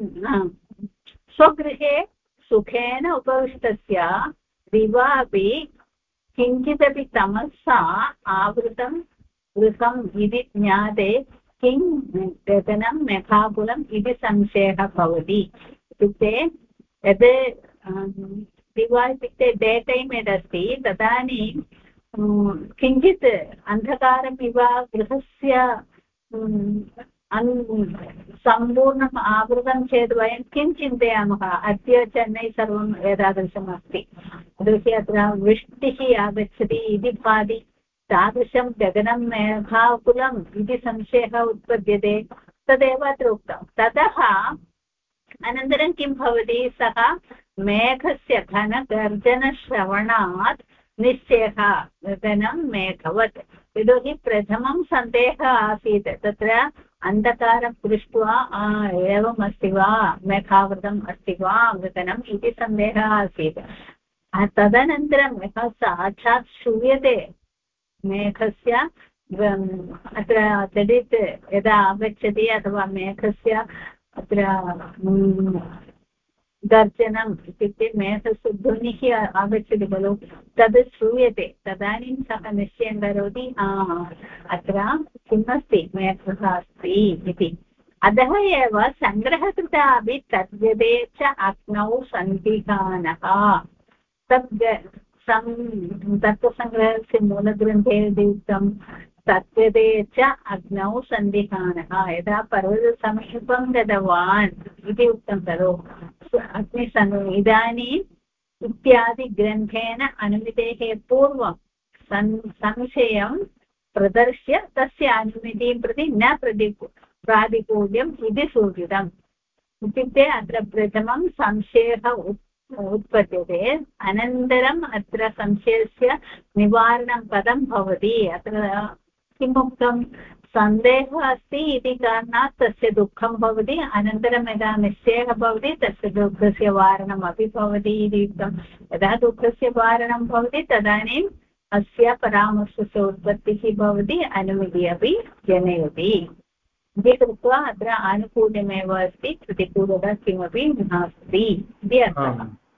स्वगृहे सुखेन उपविष्टस्य दिवा अपि किञ्चिदपि तमसा आवृतं गृहम् इति ज्ञाते किं गगनं मेघाकुलम् इति संशयः भवति इत्युक्ते यद् दिवा इत्युक्ते डे टैम् यदस्ति तदानीं किञ्चित् अन्धकारम् इव गृहस्य सम्पूर्णम् आवृतं चेत् वयं किं चिन्तयामः अद्य चेन्नै सर्वम् एतादृशम् अस्ति तर्हि अत्र वृष्टिः आगच्छति इति भाति तादृशं गगनं मेघाकुलम् इति संशयः उत्पद्यते तदेव अत्र उक्तं ततः अनन्तरं किं भवति सः मेघस्य घनगर्जनश्रवणात् निश्चयः गगनं मेघवत् यतोहि प्रथमं सन्देहः आसीत् तत्र अन्धकारं दृष्ट्वा एवम् अस्ति वा मेघावृतम् अस्ति वा गगनम् इति सन्देहः आसीत् तदनन्तरं मेघः साक्षात् श्रूयते मेघस्य अत्र झटित् यदा आगच्छति अथवा मेघस्य अत्र गर्जनम् इत्युक्ते मेघस्य ध्वनिः आगच्छति खलु तद् श्रूयते तदानीं सः निश्चयं करोति अत्र किम् अस्ति मेघः अस्ति इति अतः एव सङ्ग्रहकृता अपि तद्गते च अग्नौ सन्धिहानः तत्त्वसङ्ग्रहस्य मूलग्रन्थे यदि उक्तं तद्गते च अग्नौ सन्धिहानः यदा पर्वतसमीपं गतवान् इति उक्तं खलु इदानीम् इत्यादि ग्रन्थेन अनुमितेः पूर्वं संशयं प्रदर्श्य तस्य अनुमितिं प्रति न प्रातिकूल्यम् इति सूचितम् इत्युक्ते अत्र प्रथमं संशयः उत्पद्यते अनन्तरम् अत्र संशयस्य निवारणं कथं भवति अत्र किमुक्तं सन्देहः अस्ति इति कारणात् तस्य दुःखं भवति अनन्तरं यदा निश्चयः भवति तस्य दुःखस्य वारणमपि भवति इति उक्तं यदा दुःखस्य वारणं भवति तदानीम् अस्य परामर्शस्य उत्पत्तिः भवति अनुमितिः अपि जनयति इति कृत्वा अत्र आनुकूल्यमेव अस्ति प्रतिकूलता किमपि नास्ति इति अर्थः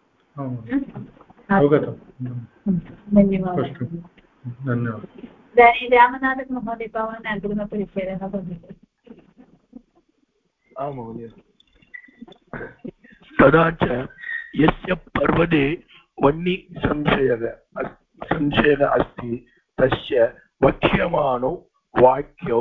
धन्यवादः इदानीं रामनाथन् महोदय भवान् अग्रिमपरिच्छेदः भवति आं महोदय तदा च यस्य पर्वते वह्नि संशयः अस्ति तस्य वक्ष्यमाणो वाक्यौ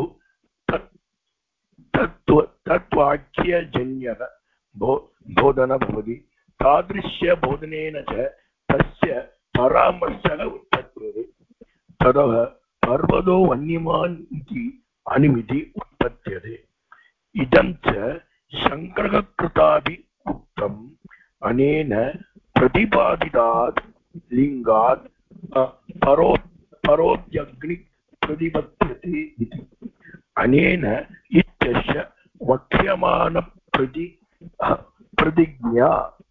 तत्वाक्यजन्यः बोधनः भवति तादृशबोधनेन च तस्य परामर्शः उत्पद्यते ततः पर्वतो वह्निमान् इति अनुमिति उत्पद्यते इदं च शङ्करकृतापि उक्तम् अनेन प्रतिपादितात् लिङ्गात् परोद्यग्नि प्रतिपद्यते इति अनेन इत्यस्य वक्ष्यमाणप्रतिज्ञा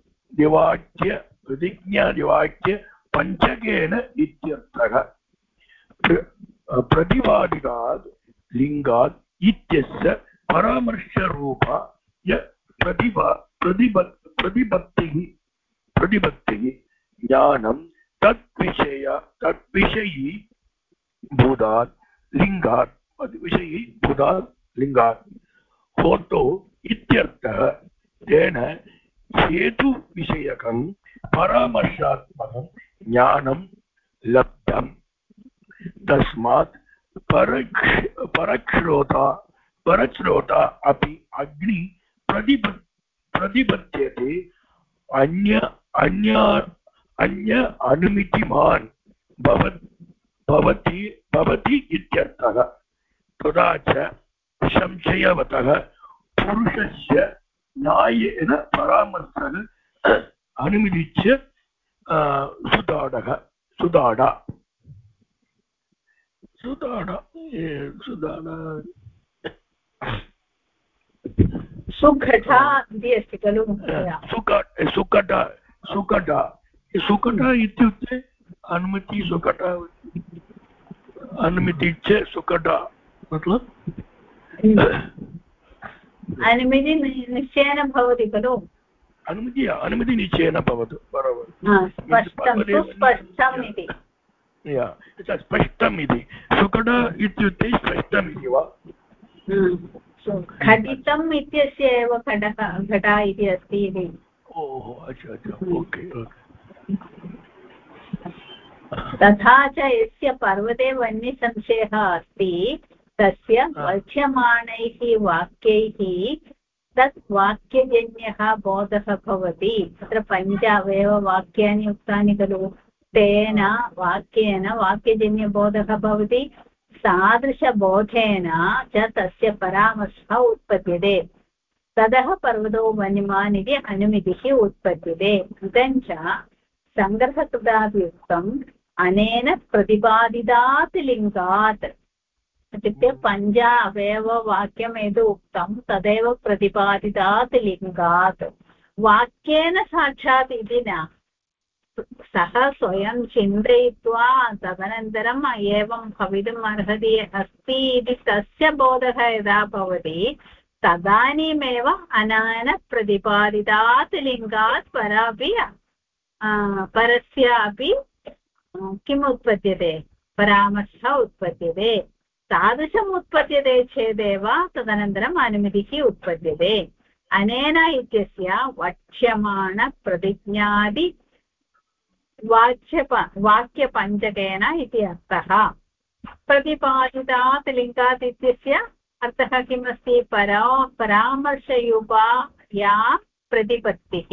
दिवाक्य पञ्चकेन इत्यर्थः प्रतिपादितात् लिङ्गात् इत्यस्य परामर्शरूपाय प्रतिपत्तिः ज्ञानं तद्विषयी भूतात् लिङ्गात् फोटो इत्यर्थः तेन हेतुविषयकं परामर्शात्मकं ज्ञानं लब्धम् तस्मात् परश्रोता अपि अग्नि प्रतिपद्यते अन्य अनुमितिमान् भवति इत्यर्थः तदा च संशयवतः पुरुषस्य न्यायेन परामर्शः अनुमितिच्च सुदाडा सुघटा इति अस्ति खलु सुकटा इत्युक्ते अनुमति सुकटा अनुमति च सुकटा मतलब अनुमति निश्चयेन भवति खलु अनुमति निश्चयेन भवतु स्पष्टम् इति स्पष्टम् इति सुकटा इत्युक्ते स्पष्टम् इति वा घटितम् इत्यस्य एव घटा इति अस्ति इति ओहो अच्छा ओके तथा च यस्य पर्वते वह्निसंशयः अस्ति तस्य वक्ष्यमाणैः वाक्यैः तत् वाक्यजन्यः बोधः भवति तत्र पञ्च अवयववाक्यानि उक्तानि खलु तेन वाक्येन वाक्यजन्यबोधः भवति तादृशबोधेन च तस्य परामर्शः उत्पद्यते ततः पर्वतो वह्निमान् इति अनुमितिः उत्पद्यते इदं च सङ्ग्रहकृतापि उक्तम् अनेन प्रतिपादितात् लिङ्गात् इत्युक्ते पञ्च अवयववाक्यं यद् उक्तं तदेव प्रतिपादितात् लिङ्गात् वाक्येन साक्षात् इति न सः स्वयं चिन्तयित्वा तदनन्तरम् एवं भवितुम् अर्हति अस्ति इति तस्य बोधः यदा भवति तदानीमेव अनेन प्रतिपादितात् लिङ्गात् परस्य अपि किम् उत्पद्यते परामर्शः उत्पद्यते तादृशम् उत्पद्यते चेदेव तदनन्तरम् अनुमतिः उत्पद्यते अनेन इत्यस्य वक्ष्यमाणप्रतिज्ञादि वाक्यपञ्चकेन इति अर्थः प्रतिपादितात् लिङ्गात् इत्यस्य अर्थः किम् अस्ति परामर्शयुपा या प्रतिपत्तिः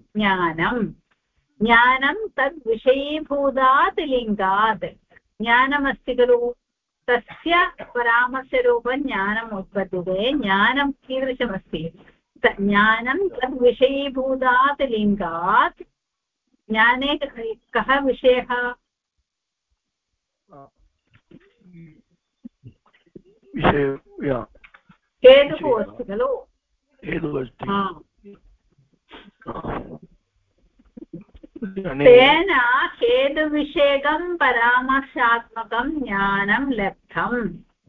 ज्ञानं तद् विषयीभूतात् लिङ्गात् ज्ञानमस्ति खलु तस्य परामर्शरूपं ज्ञानम् उत्पद्यते ज्ञानं कीदृशमस्ति ज्ञानं तद् विषयीभूतात् लिङ्गात् ज्ञाने कः विषयः विषय हेतुः अस्ति खलु हेतुः अस्ति तेन हेतुविषयकं परामर्शात्मकं ज्ञानं लब्धम्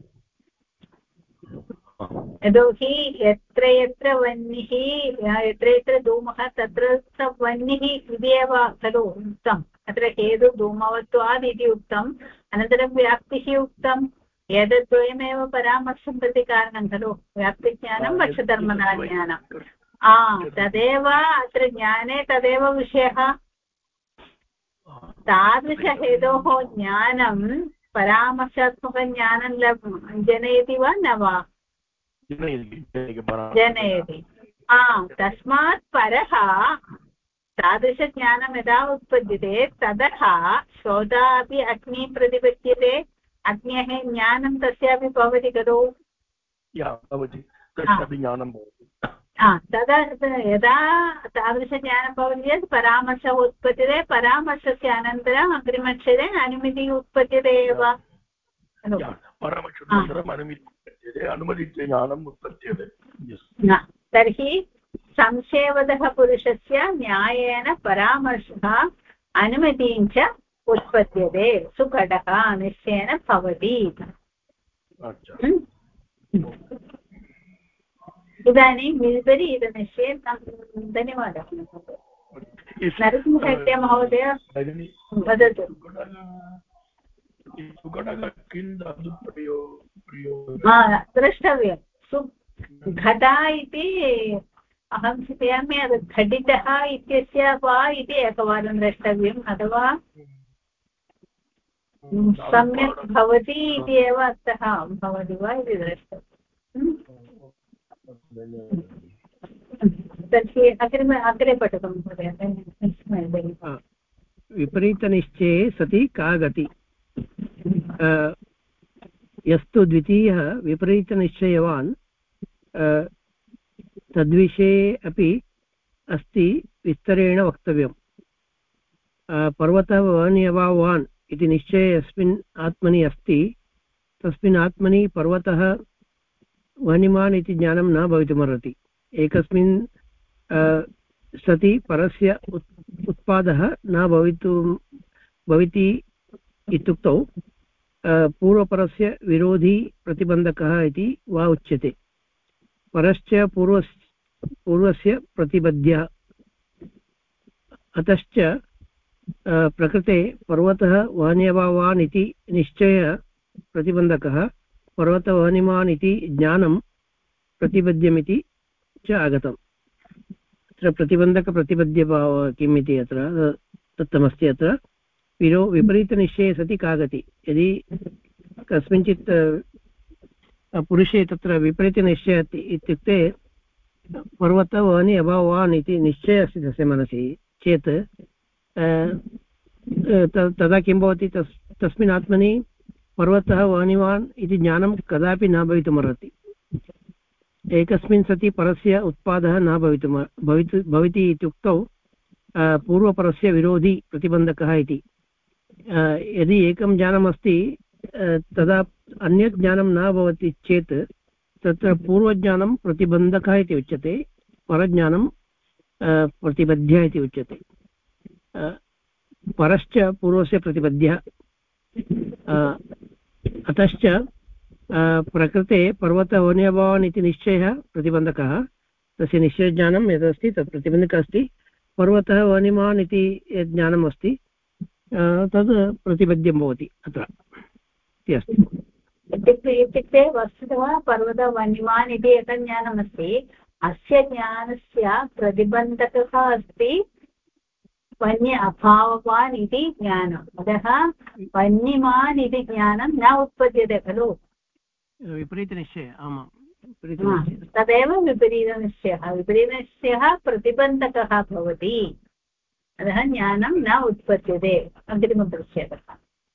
यतोहि यत्र यत्र वह्निः यत्र यत्र धूमः तत्र वह्निः इति एव खलु उक्तम् अत्र हेतु धूमवत्वात् इति उक्तम् अनन्तरं व्याप्तिः उक्तम् एतद्द्वयमेव परामर्शं प्रति कारणं खलु व्याप्तिज्ञानं वक्षधर्मज्ञानं तदेव अत्र ज्ञाने तदेव विषयः तादृशहेतोः ज्ञानं परामर्शात्मकज्ञानं जनयति वा न वा जनयति तस्मात् परः तादृशज्ञानं यदा उत्पद्यते ततः श्रोता अपि अग्निं प्रतिपद्यते अग्नेः ज्ञानं तस्यापि भवति खलु तदा यदा तादृशज्ञानं भवति चेत् परामर्शः उत्पद्यते परामर्शस्य अनन्तरम् अग्रिमक्षरे अनुमतिः उत्पद्यते एव तर्हि संशयवदः पुरुषस्य न्यायेन परामर्शः अनुमतिं च उत्पद्यते सुघटः निश्चयेन भवति इदानीं विपरीतनिश्चये धन्यवादः नरसिंहशेट्टिमहोदय वदतु द्रष्टव्यं घटा इति अहं चिन्तयामि घटितः इत्यस्य वा इति एकवारं द्रष्टव्यम् अथवा सम्यक् भवति इति एव अर्थः भवति वा इति द्रष्टव्यम् तर्हि अग्रे पठतु महोदय विपरीतनिश्चये सति का गति यस्तु द्वितीयः विपरीतनिश्चयवान् तद्विषये अपि अस्ति विस्तरेण वक्तव्यम् पर्वतः वह्न्यवान् इति निश्चये यस्मिन् आत्मनि अस्ति तस्मिन् आत्मनि पर्वतः वह्निमान् इति ज्ञानं न भवितुमर्हति एकस्मिन् सति परस्य उत्पादः न भविति इत्युक्तौ पूर्वपरस्य विरोधी प्रतिबन्धकः इति वा उच्यते परश्च पूर्वस्य प्रतिबध्यः अतश्च प्रकृते पर्वतः वह्न्यवान् इति निश्चयः प्रतिबन्धकः पर्वतवह्निमान् इति ज्ञानं प्रतिबध्यमिति च आगतम् अत्र प्रतिबन्धकप्रतिबध्यभावः किम् इति अत्र दत्तमस्ति अत्र विपरीतनिश्चये सति का गति यदि कस्मिंश्चित् पुरुषे तत्र विपरीतनिश्चयः इत्युक्ते पर्वतः वह्नि अभावान् इति निश्चयः अस्ति तस्य मनसि चेत् तदा किं भवति तस्मिन् आत्मनि पर्वतः वह्निवान् इति ज्ञानं कदापि न भवितुमर्हति एकस्मिन् सति परस्य उत्पादः न भवति इत्युक्तौ पूर्वपरस्य विरोधी प्रतिबन्धकः इति यदि एकं ज्ञानमस्ति तदा अन्यत् ज्ञानं न भवति चेत् तत्र पूर्वज्ञानं प्रतिबन्धकः इति उच्यते परज्ञानं प्रतिबध्यः इति उच्यते परश्च पूर्वस्य प्रतिबध्यः अतश्च प्रकृते पर्वतवह्न्यवान् इति निश्चयः प्रतिबन्धकः तस्य निश्चयज्ञानं यदस्ति तत् प्रतिबन्धकः अस्ति पर्वतः वह्निमान् इति यत् ज्ञानम् अस्ति तद् प्रतिबध्यं भवति अत्र इति अस्ति इत्युक्ते वस्तुतः पर्वतवह्निमान् इति एकं ज्ञानमस्ति अस्य ज्ञानस्य प्रतिबन्धकः अस्ति वह्नि अभाववान् इति ज्ञानम् अतः वह्निमान् इति ज्ञानं न उत्पद्यते खलु विपरीतनिश्चयः आमां तदेव विपरीतनिश्चयः प्रतिबन्धकः भवति अतः ज्ञानं न उत्पद्यते अग्रिमपरिच्छेदः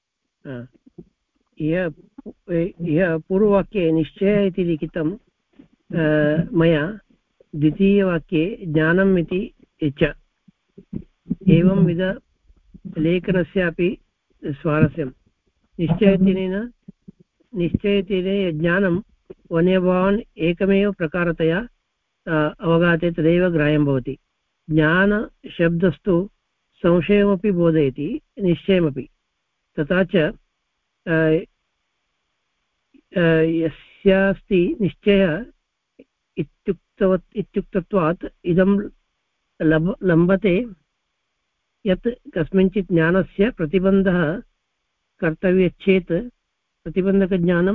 यः पूर्ववाक्ये निश्चय इति लिखितं मया द्वितीयवाक्ये ज्ञानम् इति च एवंविध लेखनस्यापि स्वारस्यं निश्चयत्वेन निश्चयेन ज्ञानं वन्यभावान् एकमेव प्रकारतया अवगाते तदेव ग्राह्यं भवति। ज्ञानशब्दस्तु संशयमपि बोधयति निश्चयमपि। तथा च यस्यास्ति निश्चयः इत्युक्तत्वात् इदं लम्बते यत् कस्मिंश्चित् ज्ञानस्य प्रतिबन्धः कर्तव्यचेत् प्रतिबन्धकज्ञानं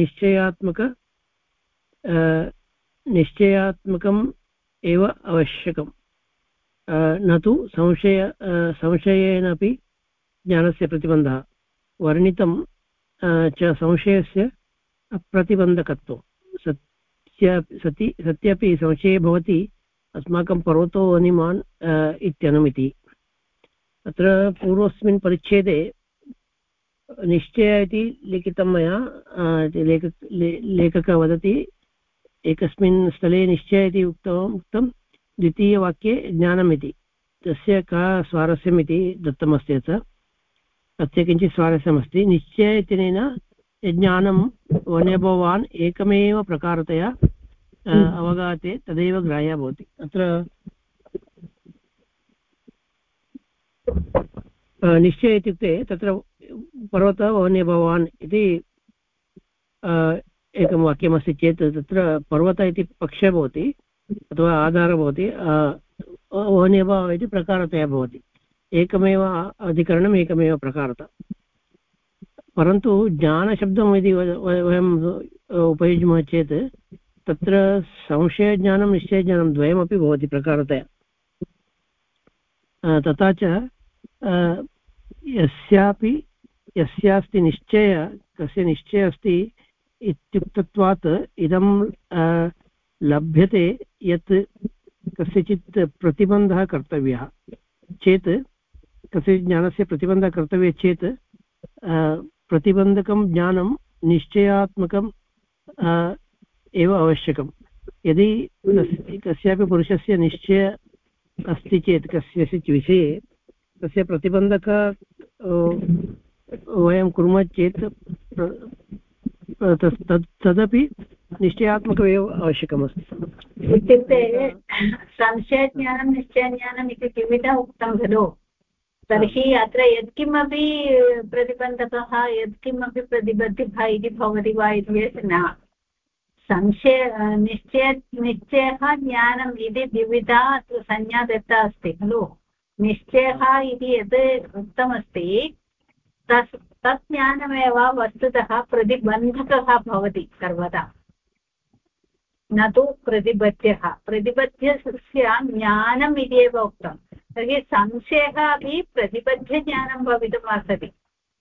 निश्चयात्मकम् एव आवश्यकम्, न तु संशयेनापि ज्ञानस्य प्रतिबन्धः वर्णितं च संशयस्य अप्रतिबन्धकत्वं। सत्यपि संशये भवति अस्माकं पर्वतो वनिमान् इत्यनुमिति। अत्र पूर्वस्मिन् परिच्छेदे निश्चय इति लिखितं मया। लेखकः वदति एकस्मिन् स्थले निश्चय इति उक्तं, द्वितीयवाक्ये ज्ञानम् इति। तस्य का स्वारस्यम् इति दत्तमस्ति। तस्य किञ्चित् स्वारस्यमस्ति। निश्चय इत्यनेन ज्ञानं वन्यभवान् एकमेव प्रकारतया अवगाते तदेव ग्राह्यः भवति। अत्र निश्चय इत्युक्ते तत्र पर्वतः वन्यभवान् इति एकं वाक्यमस्ति चेत् तत्र पर्वतः इति पक्षः भवति अथवा आधारः भवति, वन्यभावः इति प्रकारतया भवति। एकमेव अधिकरणम् एकमेव प्रकारतः। परन्तु ज्ञानशब्दं यदि वयम् उपयुज्मः चेत् तत्र संशयज्ञानं निश्चयज्ञानं द्वयमपि भवति प्रकारतया। तथा च यस्यास्ति निश्चय, कस्य निश्चयः अस्ति इत्युक्तत्वात् इदं लभ्यते यत् कस्यचित् प्रतिबन्धः कर्तव्यः चेत्, कस्य ज्ञानस्य प्रतिबन्धः कर्तव्यः चेत् प्रतिबन्धकं ज्ञानं निश्चयात्मकम् एव आवश्यकं। यदि कस्यापि पुरुषस्य निश्चय अस्ति चेत् कस्यचित् विषये तस्य प्रतिबन्धक वयं कुर्मः चेत् तदपि निश्चयात्मकमेव आवश्यकमस्ति। इत्युक्ते संशयज्ञानं निश्चयज्ञानम् इति द्विविधः उक्तं खलु। तर्हि अत्र यत्किमपि प्रतिबन्धकः यत्किमपि प्रतिबद्धः इति भवति वा इति चेत् न। निश्चयः ज्ञानम् इति द्विविधा संज्ञा दत्ता अस्ति खलु। निश्चयः इति यत् उक्तमस्ति तत् ज्ञानमेव वस्तुतः प्रतिबन्धकः भवति सर्वदा, न तु प्रतिबद्धः। प्रतिबद्धस्य ज्ञानम् इति एव उक्तं। तर्हि संशयः अपि प्रतिबद्धज्ञानं भवितुम् अर्हति,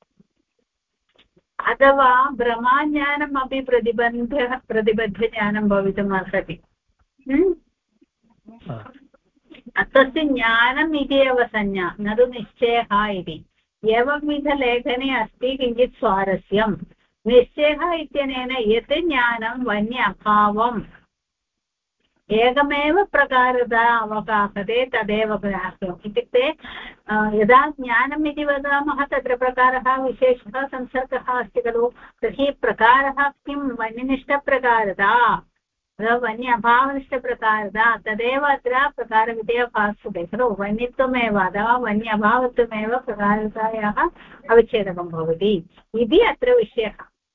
अथवा भ्रमाज्ञानम् अपि प्रतिबद्धज्ञानं भवितुम् अर्हति। तस्य ज्ञानम् इति एव संज्ञा, न तु निश्चयः इति। एवंविधलेखने अस्ति किञ्चित् स्वारस्यं। निश्चयः इत्यनेन यत् ज्ञानं वन्य अभावम् एकमेव प्रकारतः अवगाहते तदेव ग्राह्यम्। इत्युक्ते यदा ज्ञानम् इति वदामः तत्र प्रकारः विशेषः संसर्गः अस्ति खलु। तर्हि प्रकारः किं वन्यनिष्ठप्रकारता वन्य अभावनिष्ठप्रकारता तदेव अत्र प्रकारविधेयः भासते खलु। वन्यत्वमेव अथवा वन्य अभावत्वमेव प्रकारतायाः अवच्छेदकं भवति इति अत्र विषयः।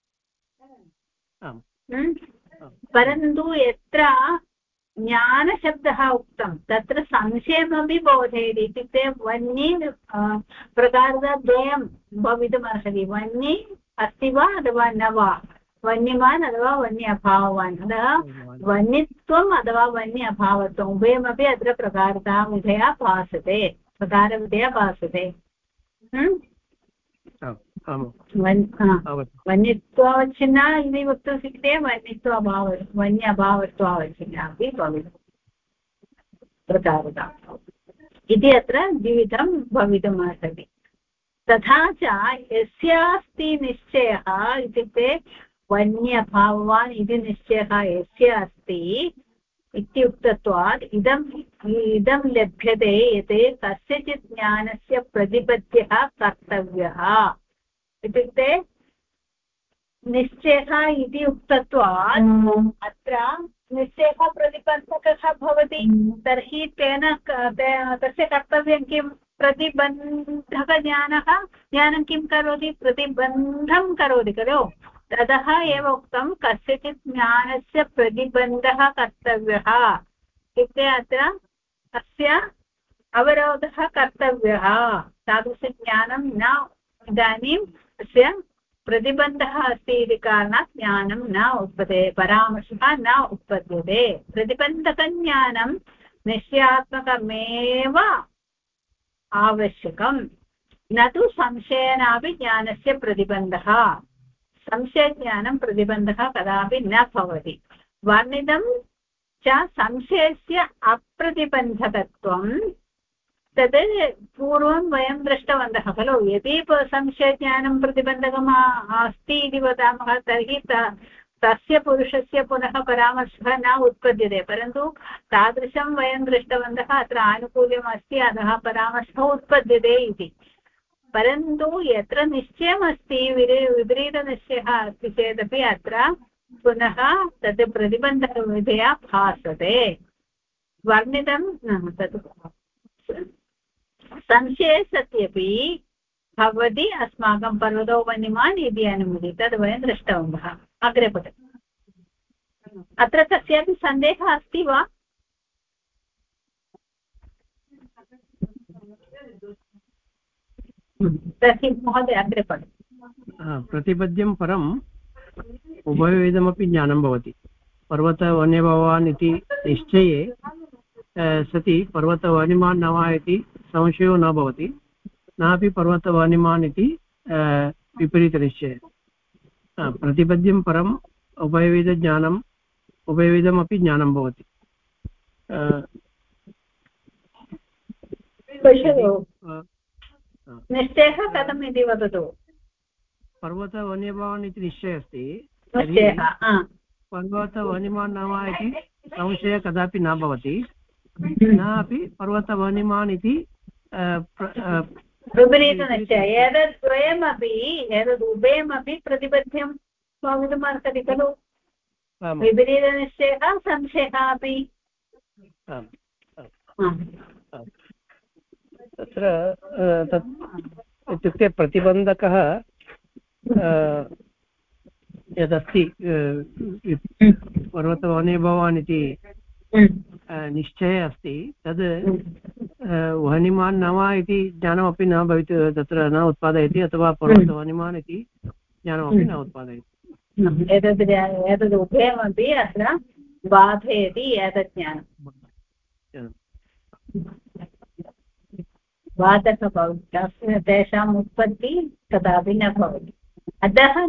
परन्तु यत्र ज्ञानशब्दः उक्तं तत्र संशयमपि बोधयति। इत्युक्ते वन्ये प्रकारद्वयं भवितुमर्हति। वन्ये अस्ति वा अथवा न वा, वन्यमान् अथवा वन्य अभाववान्, अतः वन्यत्वम् अथवा वन्य अभावत्वम् उभयमपि अत्र प्रकारताविधया भासते, प्रकारविधया भासते। वन्यत्वावच्छिन्ना इति वक्तुं शक्यते, वन्य अभावत्वावच्छिन्ना अपि भवितुं प्रकारता इति अत्र द्विविधं भवितुम् अर्हति। तथा च यस्यास्ति निश्चयः इत्युक्ते वन्य अभाववान् इति निश्चयः यस्य अस्ति इत्युक्तत्वात् इदं लभ्यते यत् कस्यचित् ज्ञानस्य प्रतिपद्यः कर्तव्यः। इत्युक्ते निश्चयः इति उक्तत्वात् अत्र निश्चयः प्रतिबन्धकः भवति तर्हि तेन तस्य कर्तव्यं किं ज्ञानं किं करोति प्रतिबन्धं करोति खलु ततः एव उक्तं कस्यचित् ज्ञानस्य प्रतिबन्धः कर्तव्यः इत्युक्ते अत्र तस्य अवरोधः कर्तव्यः तादृशज्ञानं न इदानीं तस्य प्रतिबन्धः अस्ति इति कारणात् ज्ञानं न उत्पद्यते परामर्शः न उत्पद्यते प्रतिबन्धकज्ञानं निश्चयात्मकमेव आवश्यकं न तु संशयेनापि ज्ञानस्य प्रतिबन्धः संशयज्ञानं प्रतिबन्धः कदापि न भवति वर्णितं च संशयस्य अप्रतिबन्धकत्वं तद् पूर्वं वयं दृष्टवन्तः खलु यदि संशयज्ञानं प्रतिबन्धकम् अस्ति इति वदामः तर्हि तस्य पुरुषस्य पुनः परामर्शः न उत्पद्यते परन्तु तादृशं वयं दृष्टवन्तः अत्र आनुकूल्यम् अस्ति अतः परामर्शः उत्पद्यते इति परन्तु यत्र निश्चयमस्ति विपरीतनिश्चयः अस्ति चेदपि अत्र पुनः तद् प्रतिबन्धकविधया भासते वर्णितं तद् संशये सत्यपि भवति अस्माकं पर्वतो वन्यमान् इति अनुमति तद् वयं दृष्टवन्तः अग्रे पठतु अत्र कस्यापि सन्देहः अस्ति वा तर्हि महोदय अग्रे पठतु प्रतिपद्यं परम् उभयविधमपि ज्ञानं भवति पर्वतवन्यभवान् इति निश्चये सति पर्वतवन्यमान् न वा इति संशयो न भवति नापि पर्वतवन्यमान् इति विपरीतनिश्चये प्रतिपद्यं परम् उभयविधज्ञानम् उभयविधमपि ज्ञानं भवति निश्चयः कथम् इति वदतु पर्वतवन्यमान् इति निश्चयः अस्ति पर्वतवन्यमान् न वा इति संशयः कदापि न भवति न अपि पर्वतवन्यमान् इति विपरीतनिश्चयः एतद्द्वयमपि एतदुभयमपि प्रतिपद्यं भवितुमर्हति खलु विपरीतनिश्चयः संशयः अपि तत्र तत् इत्युक्ते प्रतिबन्धकः यदस्ति पर्वतवन्यभवान् इति निश्चयः अस्ति तद् वह्निमान् न वा इति ज्ञानमपि न भवितु तत्र न उत्पादयति अथवा पर्वतवन्यमान् इति ज्ञानमपि न उत्पादयति एतद् उभयमपि अत्र बाधयति एतत् ज्ञानं बाधकः भवति तेषाम् उत्पत्तिः कदापि न भवति अतः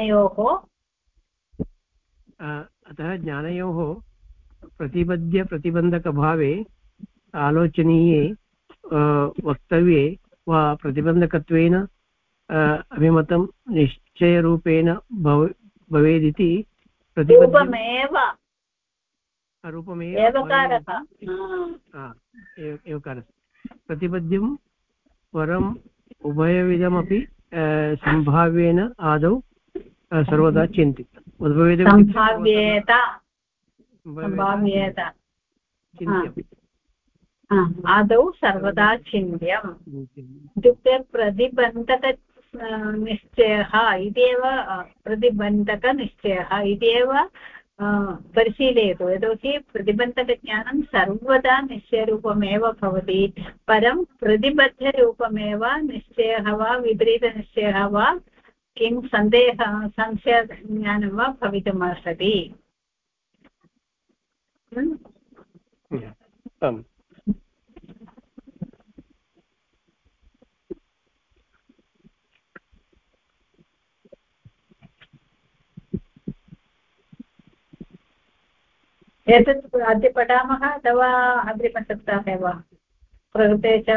ज्ञानयोः प्रतिबन्धकभावे आलोचनीये वक्तव्ये वा प्रतिबन्धकत्वेन अभिमतं निश्चयरूपेण भवेदिति प्रतिपद्यं परम् उभयविधमपि सम्भाव्येन आदौ सर्वदा चिन्तितम् आदौ सर्वदा चिन्त्यम् इत्युक्ते प्रतिबन्धक निश्चयः इत्येव प्रतिबन्धकनिश्चयः इत्येव परिशीलयतु यतोहि प्रतिबन्धकज्ञानं सर्वदा निश्चयरूपमेव भवति परं प्रतिबद्धरूपमेव निश्चयः वा विपरीतनिश्चयः वा किं संशयज्ञानं वा भवितुमर्हति एतत् अद्य पठामः अथवा अग्रिमसप्ताहे वा प्रकृते च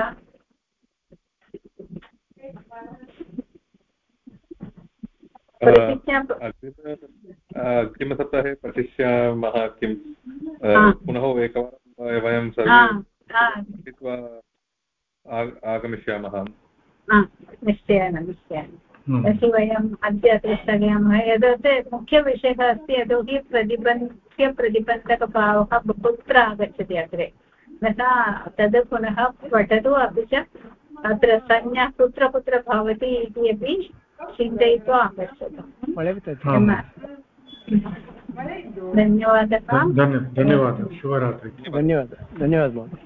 अग्रिमसप्ताहे पठिष्यामः किं पुनः एकवारं वयं सर्वे मिलित्वा आगमिष्यामः निश्चयेन निश्चयेन तर्हि वयम् अद्य अत्र स्थगयामः। यद् मुख्यविषयः अस्ति यतोहि प्रतिबन्धकभावः बहुत्र आगच्छति अग्रे, अतः तद् पुनः पठतु। अपि च अत्र संज्ञा कुत्र कुत्र भवति इति अपि चिन्तयित्वा आगच्छतु। धन्यवादः। धन्यवादः। शुभरात्रिः। धन्यवादः महोदय।